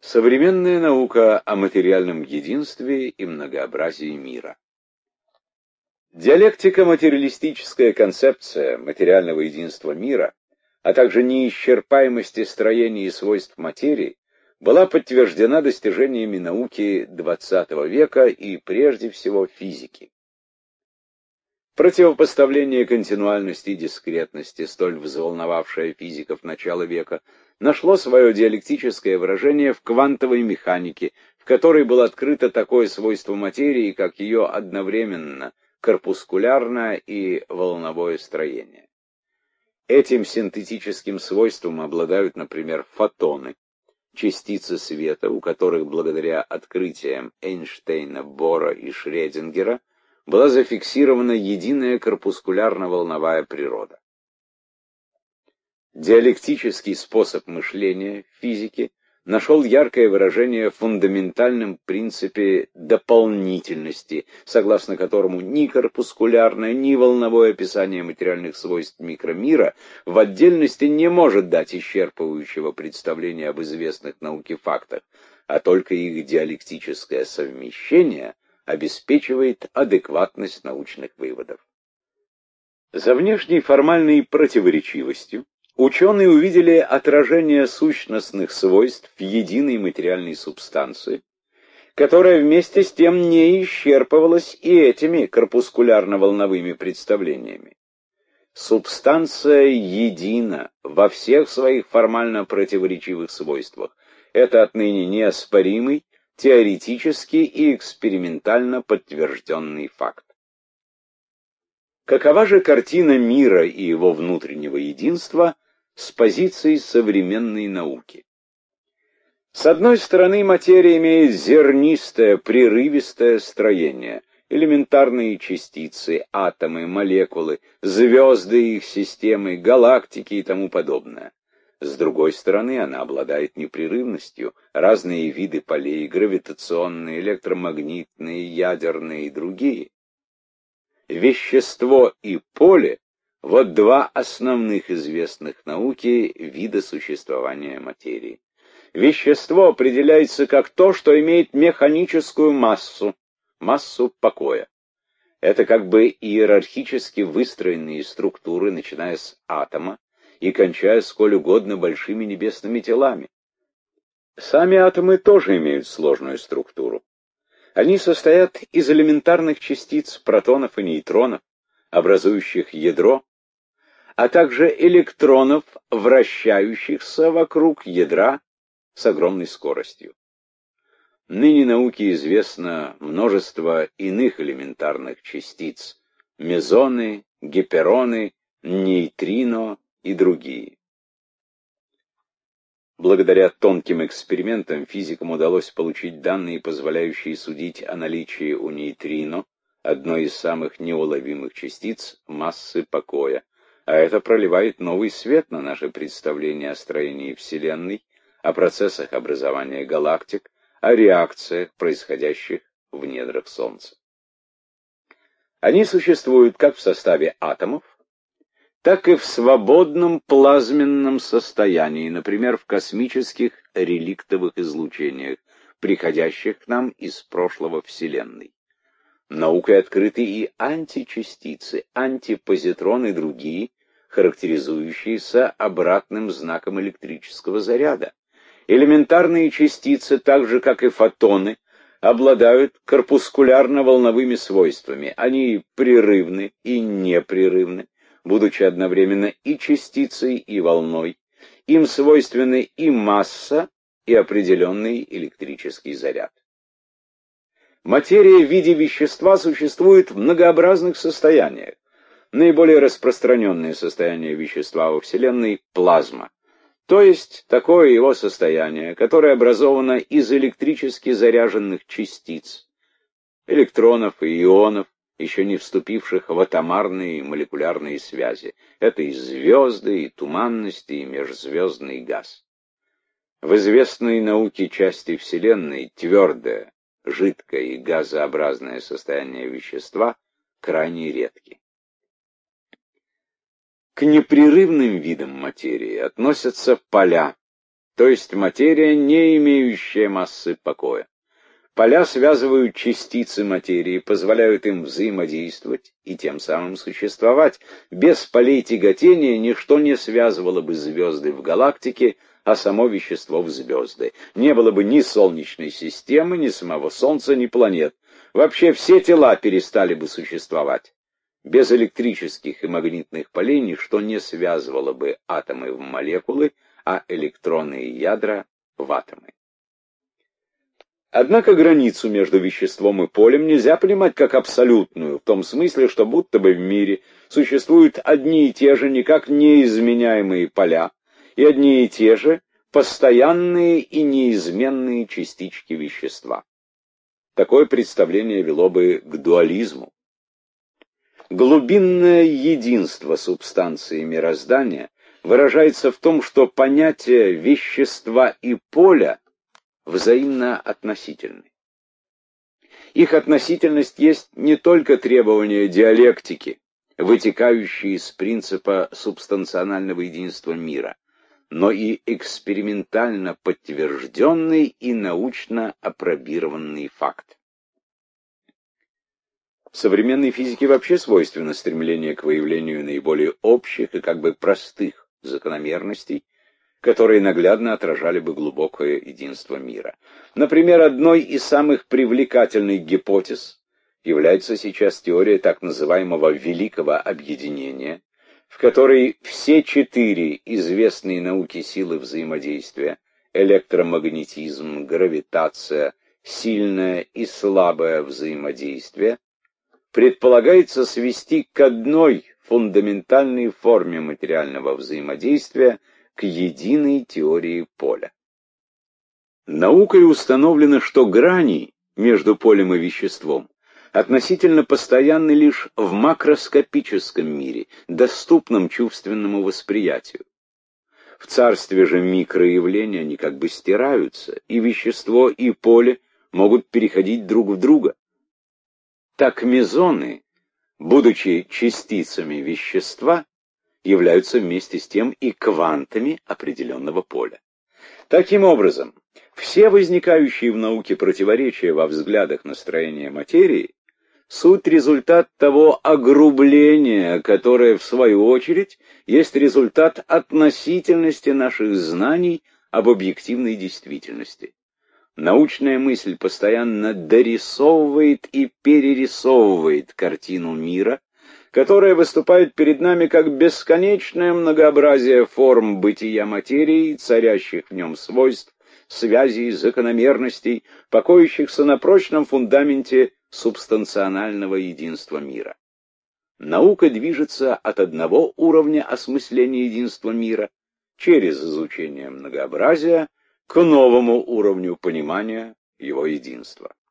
Современная наука о материальном единстве и многообразии мира. Диалектико-материалистическая концепция материального единства мира, а также неисчерпаемости строения и свойств материи, была подтверждена достижениями науки XX века и прежде всего физики. Противопоставление континуальности и дискретности, столь взволновавшее физиков начала века, нашло свое диалектическое выражение в квантовой механике, в которой было открыто такое свойство материи, как ее одновременно корпускулярное и волновое строение. Этим синтетическим свойством обладают, например, фотоны, частицы света, у которых благодаря открытиям Эйнштейна, Бора и Шрёдингера была зафиксирована единая корпускулярно-волновая природа. Диалектический способ мышления в физике нашел яркое выражение в фундаментальном принципе дополнительности, согласно которому ни корпускулярное, ни волновое описание материальных свойств микромира в отдельности не может дать исчерпывающего представления об известных науке фактах, а только их диалектическое совмещение обеспечивает адекватность научных выводов. За внешней формальной противоречивостью ученые увидели отражение сущностных свойств в единой материальной субстанции, которая вместе с тем не исчерпывалась и этими корпускулярно-волновыми представлениями. Субстанция едина во всех своих формально противоречивых свойствах. Это отныне неоспоримый, теоретически и экспериментально подтвержденный факт. Какова же картина мира и его внутреннего единства с позиции современной науки? С одной стороны, материя имеет зернистое, прерывистое строение, элементарные частицы, атомы, молекулы, звезды и их системы, галактики и тому подобное. С другой стороны, она обладает непрерывностью, разные виды полей, гравитационные, электромагнитные, ядерные и другие. Вещество и поле — вот два основных известных науке вида существования материи. Вещество определяется как то, что имеет механическую массу, массу покоя. Это как бы иерархически выстроенные структуры, начиная с атома и кончая сколь угодно большими небесными телами. Сами атомы тоже имеют сложную структуру. Они состоят из элементарных частиц протонов и нейтронов, образующих ядро, а также электронов, вращающихся вокруг ядра с огромной скоростью. Ныне науке известно множество иных элементарных частиц — мезоны, гипероны, нейтрино и другие. Благодаря тонким экспериментам физикам удалось получить данные, позволяющие судить о наличии у нейтрино, одной из самых неуловимых частиц, массы покоя, а это проливает новый свет на наше представление о строении Вселенной, о процессах образования галактик, о реакциях, происходящих в недрах Солнца. Они существуют как в составе атомов, так и в свободном плазменном состоянии, например, в космических реликтовых излучениях, приходящих к нам из прошлого Вселенной. Наукой открыты и античастицы, антипозитроны и другие, характеризующиеся обратным знаком электрического заряда. Элементарные частицы, так же как и фотоны, обладают корпускулярно-волновыми свойствами. Они прерывны и непрерывны, будучи одновременно и частицей, и волной. Им свойственны и масса, и определенный электрический заряд. Материя в виде вещества существует в многообразных состояниях. Наиболее распространенное состояние вещества во Вселенной — плазма, то есть такое его состояние, которое образовано из электрически заряженных частиц, электронов и ионов, еще не вступивших в атомарные и молекулярные связи. Это и звезды, и туманности, и межзвездный газ. В известной науке части Вселенной твердое, жидкое и газообразное состояние вещества крайне редки. К непрерывным видам материи относятся поля, то есть материя, не имеющая массы покоя. Поля связывают частицы материи, позволяют им взаимодействовать и тем самым существовать. Без полей тяготения ничто не связывало бы звезды в галактике, а само вещество в звезды. Не было бы ни Солнечной системы, ни самого Солнца, ни планет. Вообще все тела перестали бы существовать. Без электрических и магнитных полей ничто не связывало бы атомы в молекулы, а электроны и ядра в атомы. Однако границу между веществом и полем нельзя понимать как абсолютную, в том смысле, что будто бы в мире существуют одни и те же никак неизменяемые поля и одни и те же постоянные и неизменные частички вещества. Такое представление вело бы к дуализму. Глубинное единство субстанции мироздания выражается в том, что понятия вещества и поля взаимно относительны. Их относительность есть не только требование диалектики, вытекающие из принципа субстанционального единства мира, но и экспериментально подтвержденный и научно апробированный факт. В современной физике вообще свойственно стремление к выявлению наиболее общих и как бы простых закономерностей, которые наглядно отражали бы глубокое единство мира. Например, одной из самых привлекательных гипотез является сейчас теория так называемого великого объединения, в которой все 4 известные науке силы взаимодействия — электромагнетизм, гравитация, сильное и слабое взаимодействие — предполагается свести к одной фундаментальной форме материального взаимодействия, к единой теории поля. Наукой установлено, что грани между полем и веществом относительно постоянны лишь в макроскопическом мире, доступном чувственному восприятию. В царстве же микроявления они как бы стираются, и вещество, и поле могут переходить друг в друга. Так мезоны, будучи частицами вещества, являются вместе с тем и квантами определенного поля. Таким образом, все возникающие в науке противоречия во взглядах на строение материи — суть результат того огрубления, которое, в свою очередь, есть результат относительности наших знаний об объективной действительности. Научная мысль постоянно дорисовывает и перерисовывает картину мира, которая выступает перед нами как бесконечное многообразие форм бытия материи, царящих в нем свойств, связей, закономерностей, покоящихся на прочном фундаменте субстанционального единства мира. Наука движется от одного уровня осмысления единства мира через изучение многообразия к новому уровню понимания его единства.